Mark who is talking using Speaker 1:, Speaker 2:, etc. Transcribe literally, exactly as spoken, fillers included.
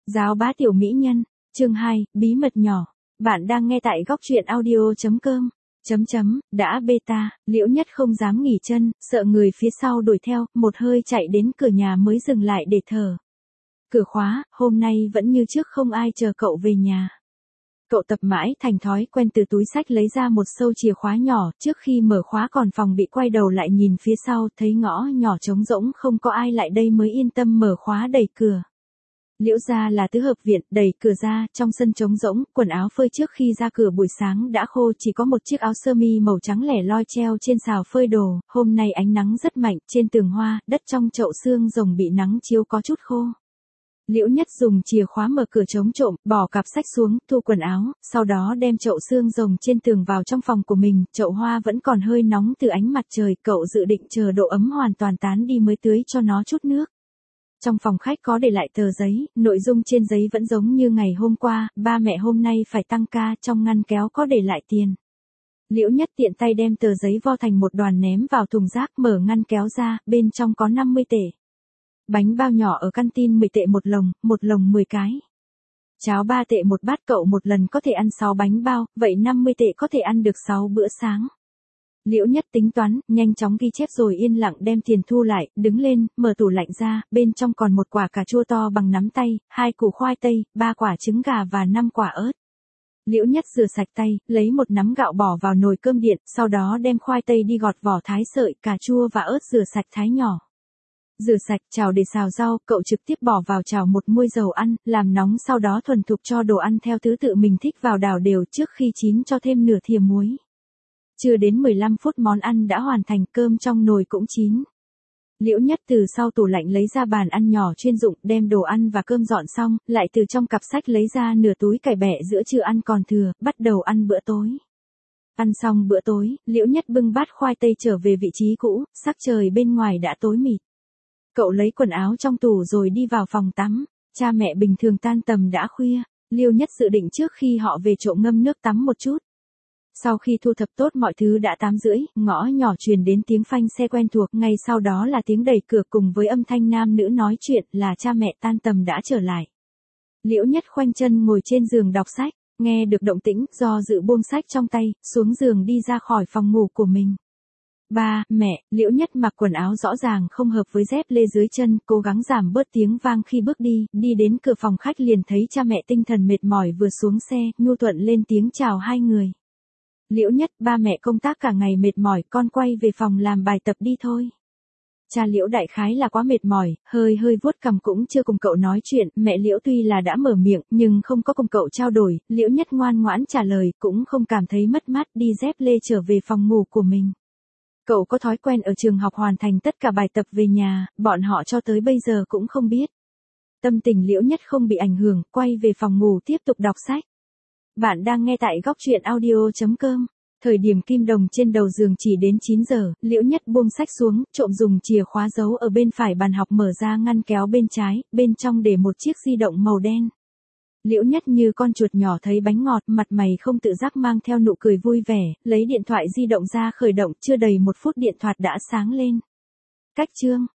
Speaker 1: Giáo bá tiểu mỹ nhân, chương hai, bí mật nhỏ. Bạn đang nghe tại góc truyện audio.com. Chấm chấm, đã beta, Liễu Nhất không dám nghỉ chân, sợ người phía sau đuổi theo, một hơi chạy đến cửa nhà mới dừng lại để thở. Cửa khóa, hôm nay vẫn như trước không ai chờ cậu về nhà. Cậu tập mãi thành thói quen từ túi xách lấy ra một sâu chìa khóa nhỏ, trước khi mở khóa còn phòng bị quay đầu lại nhìn phía sau, thấy ngõ nhỏ trống rỗng không có ai lại đây mới yên tâm mở khóa đẩy cửa. Liễu gia là tứ hợp viện, đẩy cửa ra, trong sân trống rỗng, quần áo phơi trước khi ra cửa buổi sáng đã khô, chỉ có một chiếc áo sơ mi màu trắng lẻ loi treo trên xào phơi đồ, hôm nay ánh nắng rất mạnh, trên tường hoa, đất trong chậu xương rồng bị nắng chiếu có chút khô. Liễu Nhất dùng chìa khóa mở cửa chống trộm, bỏ cặp sách xuống, thu quần áo, sau đó đem chậu xương rồng trên tường vào trong phòng của mình, chậu hoa vẫn còn hơi nóng từ ánh mặt trời, cậu dự định chờ độ ấm hoàn toàn tán đi mới tưới cho nó chút nước. Trong phòng khách có để lại tờ giấy, nội dung trên giấy vẫn giống như ngày hôm qua, ba mẹ hôm nay phải tăng ca, trong ngăn kéo có để lại tiền. Liễu Nhất tiện tay đem tờ giấy vo thành một đoàn ném vào thùng rác, mở ngăn kéo ra, bên trong có năm mươi tệ. Bánh bao nhỏ ở canteen mười tệ một lồng, một lồng mười cái. Cháo ba tệ một bát, cậu một lần có thể ăn sáu bánh bao, vậy năm mươi tệ có thể ăn được sáu bữa sáng. Liễu Nhất tính toán, nhanh chóng ghi chép rồi yên lặng đem tiền thu lại, đứng lên, mở tủ lạnh ra, bên trong còn một quả cà chua to bằng nắm tay, hai củ khoai tây, ba quả trứng gà và năm quả ớt. Liễu Nhất rửa sạch tay, lấy một nắm gạo bỏ vào nồi cơm điện, sau đó đem khoai tây đi gọt vỏ thái sợi, cà chua và ớt rửa sạch thái nhỏ. Rửa sạch, chảo để xào rau, cậu trực tiếp bỏ vào chảo một muôi dầu ăn, làm nóng sau đó thuần thục cho đồ ăn theo thứ tự mình thích vào đảo đều, trước khi chín cho thêm nửa thìa muối. Chưa đến mười lăm phút món ăn đã hoàn thành, cơm trong nồi cũng chín. Liễu Nhất từ sau tủ lạnh lấy ra bàn ăn nhỏ chuyên dụng, đem đồ ăn và cơm dọn xong, lại từ trong cặp sách lấy ra nửa túi cải bẹ giữa trưa ăn còn thừa, bắt đầu ăn bữa tối. Ăn xong bữa tối, Liễu Nhất bưng bát khoai tây trở về vị trí cũ, sắc trời bên ngoài đã tối mịt. Cậu lấy quần áo trong tủ rồi đi vào phòng tắm, cha mẹ bình thường tan tầm đã khuya, Liễu Nhất dự định trước khi họ về trộm ngâm nước tắm một chút. Sau khi thu thập tốt mọi thứ đã tám rưỡi, ngõ nhỏ truyền đến tiếng phanh xe quen thuộc, ngay sau đó là tiếng đẩy cửa cùng với âm thanh nam nữ nói chuyện, là cha mẹ tan tầm đã trở lại. Liễu Nhất khoanh chân ngồi trên giường đọc sách, nghe được động tĩnh, do dự buông sách trong tay, xuống giường đi ra khỏi phòng ngủ của mình. Ba, mẹ, Liễu Nhất mặc quần áo rõ ràng không hợp với dép lê dưới chân, cố gắng giảm bớt tiếng vang khi bước đi, đi đến cửa phòng khách liền thấy cha mẹ tinh thần mệt mỏi vừa xuống xe, nhu thuận lên tiếng chào hai người. Liễu Nhất, ba mẹ công tác cả ngày mệt mỏi, con quay về phòng làm bài tập đi thôi. Cha Liễu đại khái là quá mệt mỏi, hơi hơi vuốt cằm cũng chưa cùng cậu nói chuyện, mẹ Liễu tuy là đã mở miệng, nhưng không có cùng cậu trao đổi, Liễu Nhất ngoan ngoãn trả lời, cũng không cảm thấy mất mát đi dép lê trở về phòng ngủ của mình. Cậu có thói quen ở trường học hoàn thành tất cả bài tập về nhà, bọn họ cho tới bây giờ cũng không biết. Tâm tình Liễu Nhất không bị ảnh hưởng, quay về phòng ngủ tiếp tục đọc sách. Bạn đang nghe tại góc truyện audio.com. Thời điểm kim đồng trên đầu giường chỉ đến chín giờ, Liễu Nhất buông sách xuống, trộm dùng chìa khóa giấu ở bên phải bàn học mở ra ngăn kéo bên trái, bên trong để một chiếc di động màu đen. Liễu Nhất như con chuột nhỏ thấy bánh ngọt, mặt mày không tự giác mang theo nụ cười vui vẻ, lấy điện thoại di động ra khởi động, chưa đầy một phút điện thoại đã sáng lên. Cách chương.